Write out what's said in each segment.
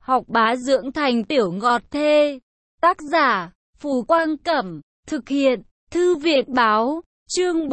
Học bá dưỡng thành tiểu ngọt thê. Tác giả, Phù Quang Cẩm. Thực hiện, Thư viện Báo. Chương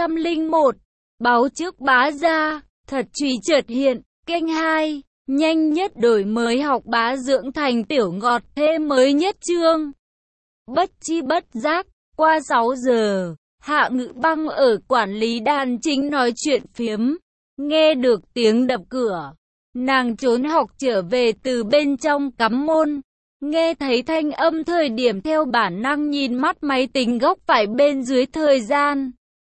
401. Báo trước bá ra. Thật truy chợt hiện. Kênh 2. Nhanh nhất đổi mới học bá dưỡng thành tiểu ngọt thê mới nhất chương. Bất chi bất giác, qua 6 giờ, Hạ Ngữ Băng ở quản lý đàn chính nói chuyện phiếm. Nghe được tiếng đập cửa, nàng trốn học trở về từ bên trong cắm môn. Nghe thấy thanh âm thời điểm theo bản năng nhìn mắt máy tính góc phải bên dưới thời gian.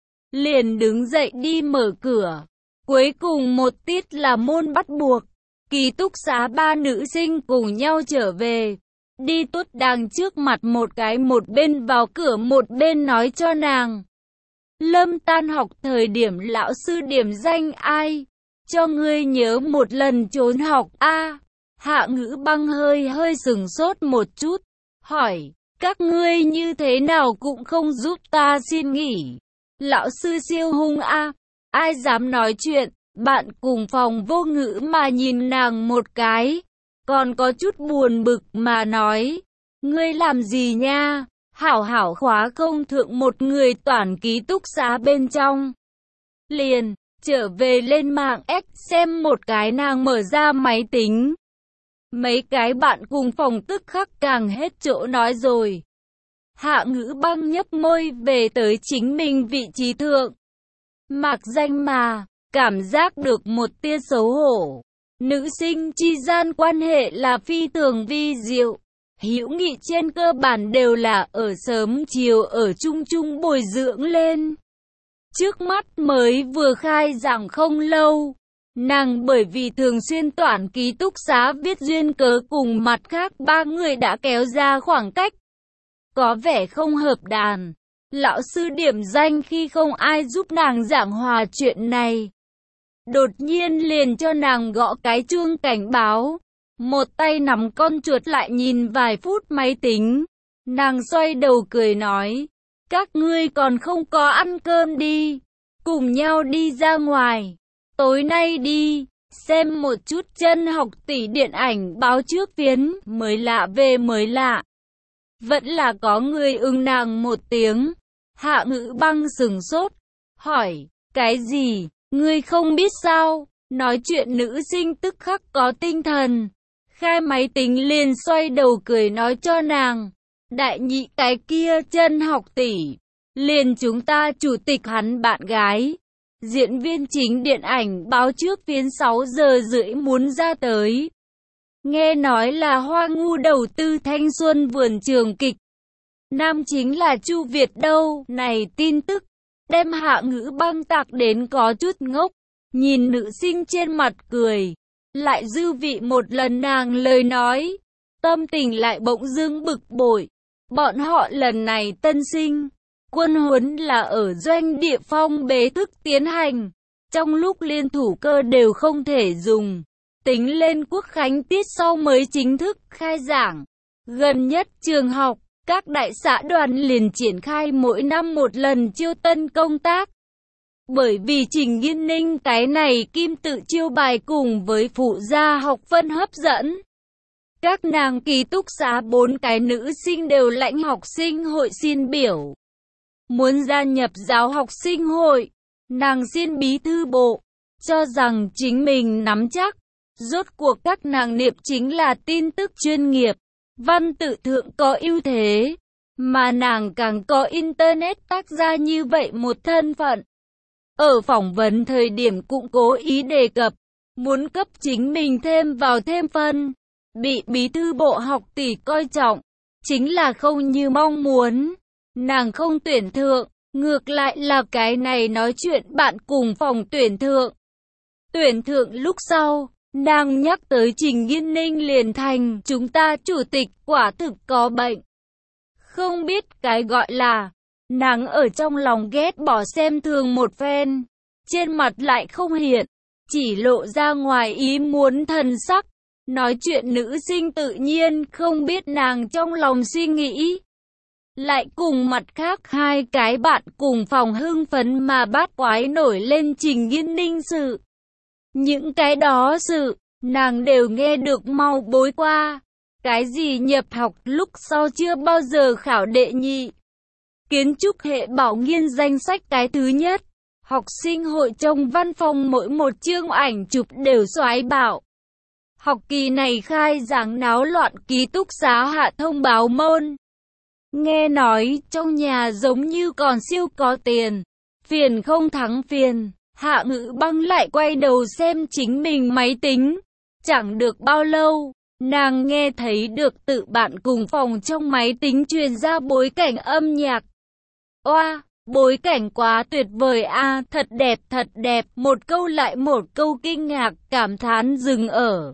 Liền đứng dậy đi mở cửa. Cuối cùng một tiết là môn bắt buộc. Ký túc xá 3 nữ sinh cùng nhau trở về. Đi tuốt đàng trước mặt một cái, một bên vào cửa một bên nói cho nàng. Lâm tan học thời điểm lão sư điểm danh ai? Cho ngươi nhớ một lần trốn học a. Hạ Ngữ Băng hơi sừng sốt một chút. Hỏi, các ngươi như thế nào cũng không giúp ta xin nghỉ. Lão sư siêu hung a. Ai dám nói chuyện? Bạn cùng phòng Vô Ngữ mà nhìn nàng một cái. Còn có chút buồn bực mà nói. Ngươi làm gì nha? Hảo hảo khóa không thượng một người toàn ký túc xá bên trong. Liền, trở về lên mạng X xem một cái, nàng mở ra máy tính. Mấy cái bạn cùng phòng tức khắc càng hết chỗ nói rồi. Hạ Ngữ Băng nhấp môi về tới chính mình vị trí thượng. Mạc danh mà, cảm giác được một tia xấu hổ. Nữ sinh chi gian quan hệ là phi thường vi diệu. Hữu nghị trên cơ bản đều là ở sớm chiều ở chung chung bồi dưỡng lên. Trước mắt mới vừa khai giảng không lâu, nàng bởi vì thường xuyên toản ký túc xá viết duyên cớ cùng mặt khác 3 người đã kéo ra khoảng cách. Có vẻ không hợp đàn. Lão sư điểm danh khi không ai giúp nàng giảng hòa chuyện này. Đột nhiên liền cho nàng gõ cái chuông cảnh báo. Một tay nắm con chuột lại nhìn vài phút máy tính. Nàng xoay đầu cười nói. Các ngươi còn không có ăn cơm đi. Cùng nhau đi ra ngoài. Tối nay đi. Xem một chút Chân Học Tỷ điện ảnh báo trước phiến. Mới lạ về mới lạ. Vẫn là có người ưng nàng một tiếng. Hạ Ngữ Băng sừng sốt. Hỏi. Cái gì? Ngươi không biết sao? Nói chuyện nữ sinh tức khắc có tinh thần. Khai máy tính liền xoay đầu cười nói cho nàng. Đại nhị cái kia Chân Học Tỷ. Liền chúng ta chủ tịch hắn bạn gái. Diễn viên chính điện ảnh báo trước phiến 6 giờ rưỡi muốn ra tới. Nghe nói là Hoa Ngu đầu tư thanh xuân vườn trường kịch. Nam chính là Chu Việt đâu. Này tin tức đem Hạ Ngữ Băng tạc đến có chút ngốc. Nhìn nữ sinh trên mặt cười. Lại dư vị một lần nàng lời nói. Tâm tình lại bỗng dưng bực bội. Bọn họ lần này tân sinh. Quân huấn là ở doanh địa phong bế thức tiến hành. Trong lúc liên thủ cơ đều không thể dùng. Tính lên Quốc khánh tiết sau mới chính thức khai giảng. Gần nhất trường học, các đại xã đoàn liền triển khai mỗi năm một lần chiêu tân công tác. Bởi vì Trình Nghiên Ninh cái này kim tự chiêu bài cùng với phụ gia học phân hấp dẫn. Các nàng ký túc xá 4 cái nữ sinh đều lãnh học sinh hội xin biểu. Muốn gia nhập giáo học sinh hội, nàng xin bí thư bộ, cho rằng chính mình nắm chắc. Rốt cuộc các nàng niệm chính là tin tức chuyên nghiệp, văn tự thượng có ưu thế, mà nàng càng có internet tác ra như vậy một thân phận. Ở phỏng vấn thời điểm cũng cố ý đề cập, muốn cấp chính mình thêm vào thêm phân, bị bí thư bộ học tỷ coi trọng, chính là không như mong muốn. Nàng không tuyển thượng, ngược lại là cái này nói chuyện bạn cùng phòng tuyển thượng. Tuyển thượng lúc sau, nàng nhắc tới Trình Nghiên Ninh liền thành chúng ta chủ tịch quả thực có bệnh. Không biết cái gọi là, nàng ở trong lòng ghét bỏ xem thường một phen, trên mặt lại không hiện, chỉ lộ ra ngoài ý muốn thần sắc. Nói chuyện nữ sinh tự nhiên không biết nàng trong lòng suy nghĩ. Lại cùng mặt khác 2 cái bạn cùng phòng hưng phấn mà bát quái nổi lên Trình Nghiên Ninh sự. Những cái đó sự, nàng đều nghe được mau bối qua. Cái gì nhập học lúc sau chưa bao giờ khảo đệ nhị. Kiến trúc hệ bảo nghiên danh sách cái thứ nhất. Học sinh hội trong văn phòng mỗi một chương ảnh chụp đều xoái bạo. Học kỳ này khai giảng náo loạn, ký túc xá hạ thông báo môn. Nghe nói trong nhà giống như còn siêu có tiền. Phiền không thắng phiền, Hạ Ngữ Băng lại quay đầu xem chính mình máy tính. Chẳng được bao lâu, nàng nghe thấy được tự bạn cùng phòng trong máy tính truyền ra bối cảnh âm nhạc. Oa, bối cảnh quá tuyệt vời a, thật đẹp, một câu lại một câu kinh ngạc, cảm thán dừng ở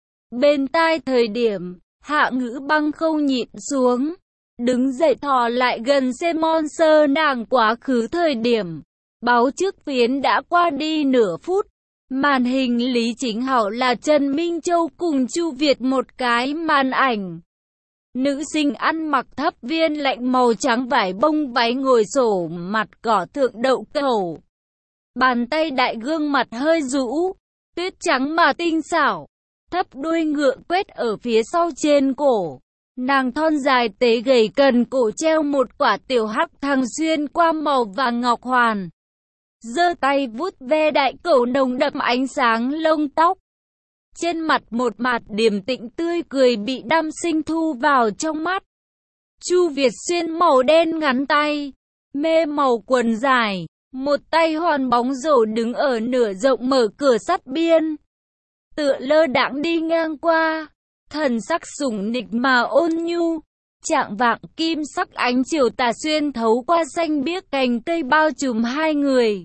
bên tai. Thời điểm, Hạ Ngữ Băng không nhịn xuống, đứng dậy thò lại gần xem monster. Nàng quá khứ thời điểm, báo trước phiến đã qua đi nửa phút. Màn hình Lý Chính Hảo là Trần Minh Châu cùng Chu Việt một cái màn ảnh. Nữ sinh ăn mặc thấp viên lạnh màu trắng vải bông váy ngồi xổm mặt cỏ thượng đậu cầu. Bàn tay đại, gương mặt hơi rũ, tuyết trắng mà tinh xảo. Thấp đuôi ngựa quét ở phía sau trên cổ. Nàng thon dài tế gầy, cần cổ treo một quả tiểu hắc thăng xuyên qua màu vàng ngọc hoàn. Giơ tay vuốt ve đại cổ nồng đậm ánh sáng lông tóc. Trên mặt một mặt điềm tĩnh tươi cười bị nam sinh thu vào trong mắt. Chu Việt xuyên màu đen ngắn tay, mê màu quần dài, một tay hoàn bóng rổ đứng ở nửa rộng mở cửa sắt biên. Tựa lơ đãng đi ngang qua, thần sắc sủng nịch mà ôn nhu. Trạng vạng kim sắc ánh chiều tà xuyên thấu qua xanh biếc cành cây bao trùm hai người.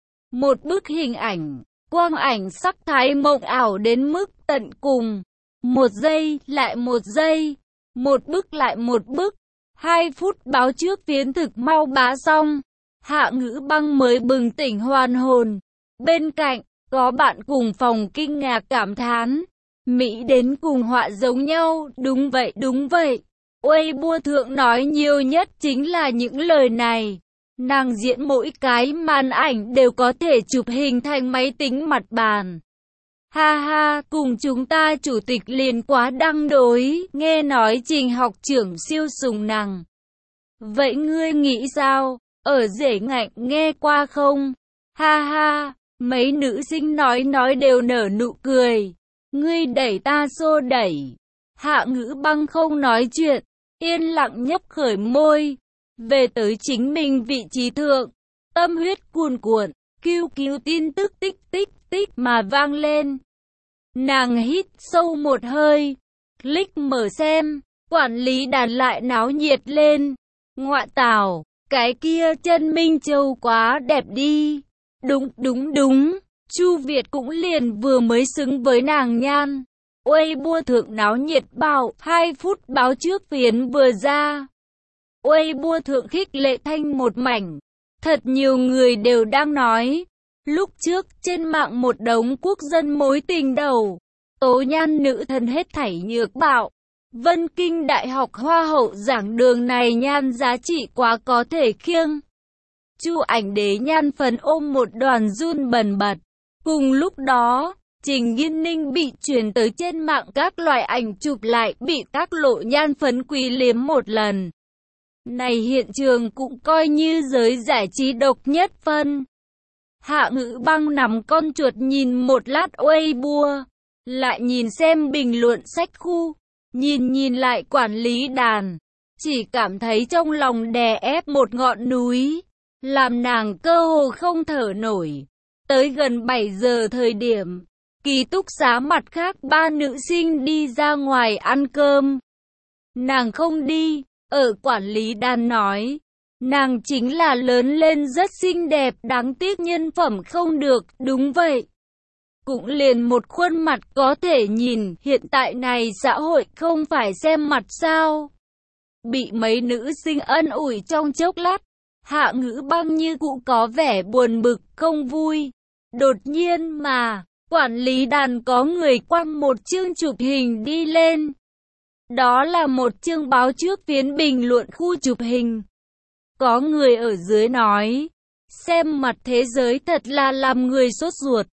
Một bức hình ảnh, quang ảnh sắc thái mộng ảo đến mức tận cùng. Một giây lại một giây, một bức lại một bức. 2 phút báo trước phiến thực mau bá xong. Hạ Ngữ Băng mới bừng tỉnh hoàn hồn. Bên cạnh, có bạn cùng phòng kinh ngạc cảm thán. Mỹ đến cùng họa giống nhau, đúng vậy. Weibo thượng nói nhiều nhất chính là những lời này. Nàng diễn mỗi cái màn ảnh đều có thể chụp hình thành máy tính mặt bàn. Ha ha, cùng chúng ta chủ tịch liền quá đăng đối, nghe nói Trình học trưởng siêu sùng nàng. Vậy ngươi nghĩ sao? Ở rể ngạnh nghe qua không? Ha ha, mấy nữ sinh nói đều nở nụ cười. Ngươi đẩy ta xô đẩy. Hạ Ngữ Băng không nói chuyện, yên lặng nhấp khởi môi. Về tới chính mình vị trí thượng, tâm huyết cuồn cuộn, kêu tin tức tích mà vang lên. Nàng hít sâu một hơi, click mở xem, quản lý đàn lại náo nhiệt lên. Ngoạ tào, cái kia Trần Minh Châu quá đẹp đi. Đúng, Chu Việt cũng liền vừa mới xứng với nàng nhan. Weibo thượng náo nhiệt bảo, 2 phút báo trước phiến vừa ra. Weibo thượng khích lệ thanh một mảnh. Thật nhiều người đều đang nói. Lúc trước trên mạng một đống quốc dân mối tình đầu. Tố nhan nữ thần hết thảy nhược bạo. Vân Kinh Đại học Hoa hậu giảng đường này nhan giá trị quá có thể khiêng. Chu ảnh đế nhan phấn ôm một đoàn run bần bật. Cùng lúc đó, Trình Nghiên Ninh bị truyền tới trên mạng các loại ảnh chụp lại bị các lộ nhan phấn quý liếm một lần. Này hiện trường cũng coi như giới giải trí độc nhất phân. Hạ Ngữ Băng nắm con chuột nhìn một lát Weibo, lại nhìn xem bình luận sách khu, nhìn lại quản lý đàn, chỉ cảm thấy trong lòng đè ép một ngọn núi, làm nàng cơ hồ không thở nổi. Tới gần 7 giờ thời điểm, ký túc xá mặt khác 3 nữ sinh đi ra ngoài ăn cơm. Nàng không đi. Ở quản lý đàn nói, nàng chính là lớn lên rất xinh đẹp, đáng tiếc nhân phẩm không được, đúng vậy. Cũng liền một khuôn mặt có thể nhìn, hiện tại này xã hội không phải xem mặt sao. Bị mấy nữ sinh ân ủi trong chốc lát, Hạ Ngữ Băng như cũ có vẻ buồn bực, không vui. Đột nhiên mà, quản lý đàn có người quăng một chương chụp hình đi lên. Đó là một chương báo trước phiến bình luận khu chụp hình. Có người ở dưới nói, xem mặt thế giới thật là làm người sốt ruột.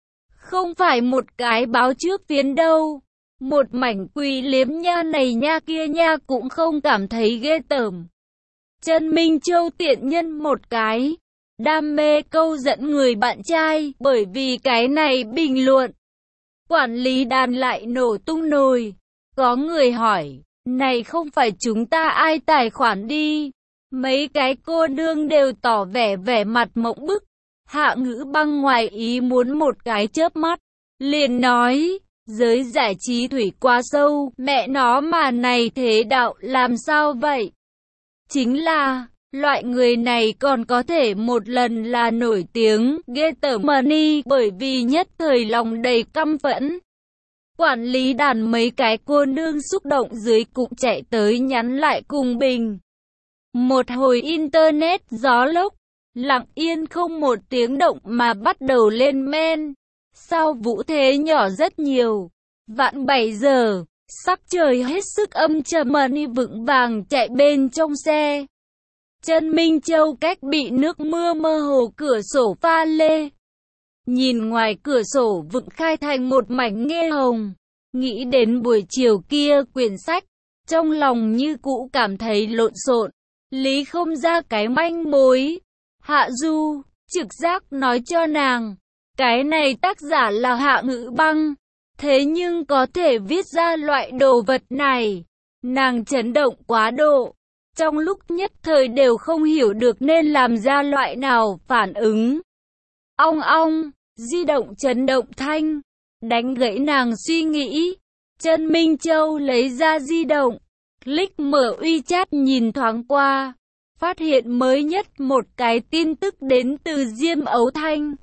Không phải một cái báo trước phiến đâu. Một mảnh quỷ liếm nha này nha kia nha cũng không cảm thấy ghê tởm. Trần Minh Châu tiện nhân một cái. Đam mê câu dẫn người bạn trai, bởi vì cái này bình luận. Quản lý đàn lại nổ tung nồi. Có người hỏi, này không phải chúng ta ai tài khoản đi. Mấy cái cô nương đều tỏ vẻ mặt mộng bức. Hạ Ngữ Băng ngoài ý muốn một cái chớp mắt. Liền nói, giới giải trí thủy quá sâu, mẹ nó mà này thế đạo làm sao vậy? Chính là, loại người này còn có thể một lần là nổi tiếng, ghê tởm money, bởi vì nhất thời lòng đầy căm phẫn. Quản lý đàn mấy cái cô nương xúc động dưới cũng chạy tới nhắn lại cùng Bình. Một hồi internet gió lốc, lặng yên không một tiếng động mà bắt đầu lên men. Sao vũ thế nhỏ rất nhiều. Vạn 7 giờ, sắc trời hết sức âm trầm money vững vàng chạy bên trong xe. Trần Minh Châu cách bị nước mưa mơ hồ cửa sổ pha lê. Nhìn ngoài cửa sổ vựng khai thành một mảnh nghe hồng. Nghĩ đến buổi chiều kia quyển sách. Trong lòng như cũ cảm thấy lộn xộn. Lý không ra cái manh mối. Hạ Du, trực giác nói cho nàng. Cái này tác giả là Hạ Ngữ Băng. Thế nhưng có thể viết ra loại đồ vật này. Nàng chấn động quá độ. Trong lúc nhất thời đều không hiểu được nên làm ra loại nào phản ứng. Ong ong, di động chấn động thanh. Đánh gãy nàng suy nghĩ. Trần Minh Châu lấy ra di động. Click mở WeChat nhìn thoáng qua. Phát hiện mới nhất một cái tin tức đến từ Diêm Ấu Thanh.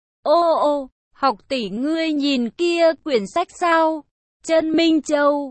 Ô, học tỷ ngươi nhìn kia quyển sách sao? Trần Minh Châu,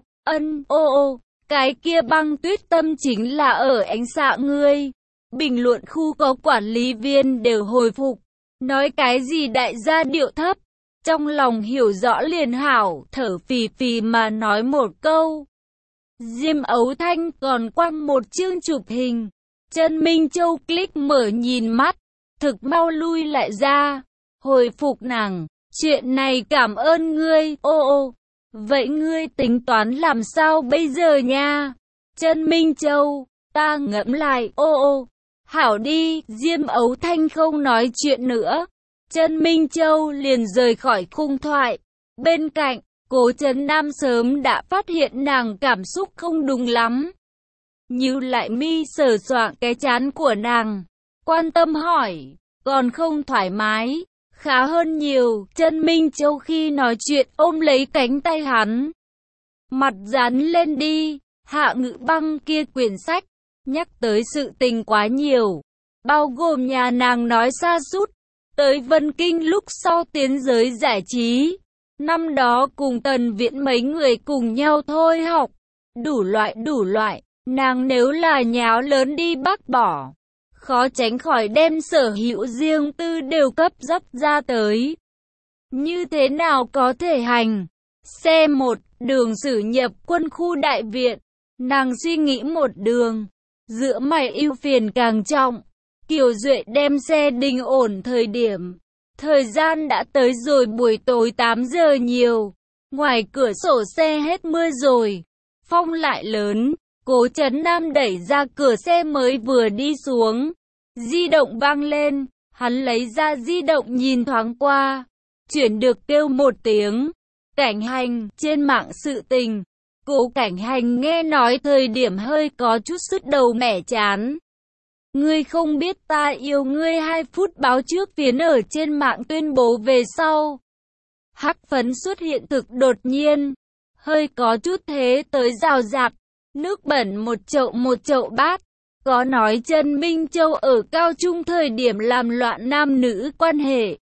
ô, cái kia Băng Tuyết Tâm chính là ở ánh xạ ngươi. Bình luận khu có quản lý viên đều hồi phục. Nói cái gì đại gia điệu thấp. Trong lòng hiểu rõ liền hảo, thở phì phì mà nói một câu. Diêm Ấu Thanh còn quăng một chương chụp hình. Trần Minh Châu click mở nhìn mắt. Thực mau lui lại ra. Hồi phục nàng. Chuyện này cảm ơn ngươi, ô. Vậy ngươi tính toán làm sao bây giờ nha? Trần Minh Châu, ta ngẫm lại, ô. Hảo đi, Diêm Ấu Thanh không nói chuyện nữa. Trần Minh Châu liền rời khỏi khung thoại. Bên cạnh, Cố Trấn Nam sớm đã phát hiện nàng cảm xúc không đúng lắm. Nhíu lại mi sờ soạng cái trán của nàng. Quan tâm hỏi, còn không thoải mái? Khá hơn nhiều. Trần Minh Châu khi nói chuyện ôm lấy cánh tay hắn. Mặt dán lên đi. Hạ Ngữ Băng kia quyển sách. Nhắc tới sự tình quá nhiều. Bao gồm nhà nàng nói sa sút tới Vân Kinh lúc sau tiến giới giải trí. Năm đó cùng Tần Viễn mấy người cùng nhau thôi học. Đủ loại. Nàng nếu là nháo lớn đi bác bỏ. Khó tránh khỏi đem sở hữu riêng tư đều cấp dấp ra tới. Như thế nào có thể hành? Xe 1, đường Sử nhập quân khu đại viện. Nàng suy nghĩ một đường. Giữa mày ưu phiền càng trọng. Kiều Duệ đem xe đình ổn thời điểm. Thời gian đã tới rồi buổi tối 8 giờ nhiều. Ngoài cửa sổ xe hết mưa rồi. Phong lại lớn. Cố Trấn Nam đẩy ra cửa xe mới vừa đi xuống. Di động vang lên. Hắn lấy ra di động nhìn thoáng qua. Chuyển được kêu một tiếng. Cảnh Hành, trên mạng sự tình. Cố Cảnh Hành nghe nói thời điểm hơi có chút sứt đầu mẻ chán. Ngươi không biết ta yêu ngươi 2 phút báo trước phiến ở trên mạng tuyên bố về sau. Hắc phấn xuất hiện thực đột nhiên. Hơi có chút thế tới rào rạc. Nước bẩn một chậu bát. Có nói Trần Minh Châu ở cao trung thời điểm làm loạn nam nữ quan hệ.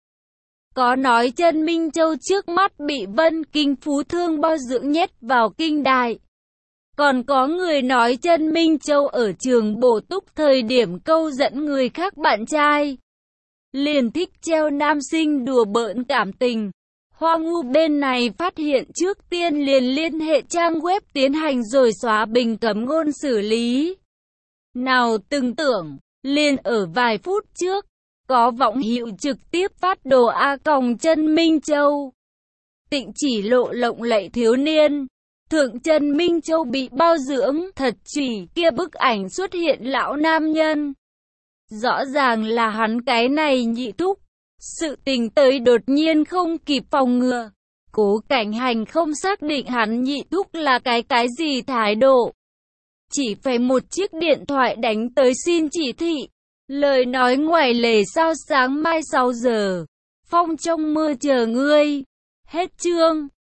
Có nói Trần Minh Châu trước mắt bị Vân Kinh Phú Thương bao dưỡng nhét vào kinh đại. Còn có người nói Trần Minh Châu ở trường bổ túc thời điểm câu dẫn người khác bạn trai. Liền thích treo nam sinh đùa bỡn cảm tình. Hoa Ngu bên này phát hiện trước tiên liền liên hệ trang web tiến hành rồi xóa bình cấm ngôn xử lý. Nào từng tưởng, liền ở vài phút trước, có vọng hiệu trực tiếp phát đồ Trân Minh Châu. Tịnh chỉ lộ lộng lẫy thiếu niên. Thượng Trân Minh Châu bị bao dưỡng, thật chỉ, kia bức ảnh xuất hiện lão nam nhân. Rõ ràng là hắn cái này nhị thúc. Sự tình tới đột nhiên không kịp phòng ngừa. Cố Cảnh Hành không xác định hắn nhị thúc là cái gì thái độ. Chỉ phải một chiếc điện thoại đánh tới xin chỉ thị. Lời nói ngoài lề sao sáng mai 6 giờ. Phong trong mưa chờ ngươi. Hết chương.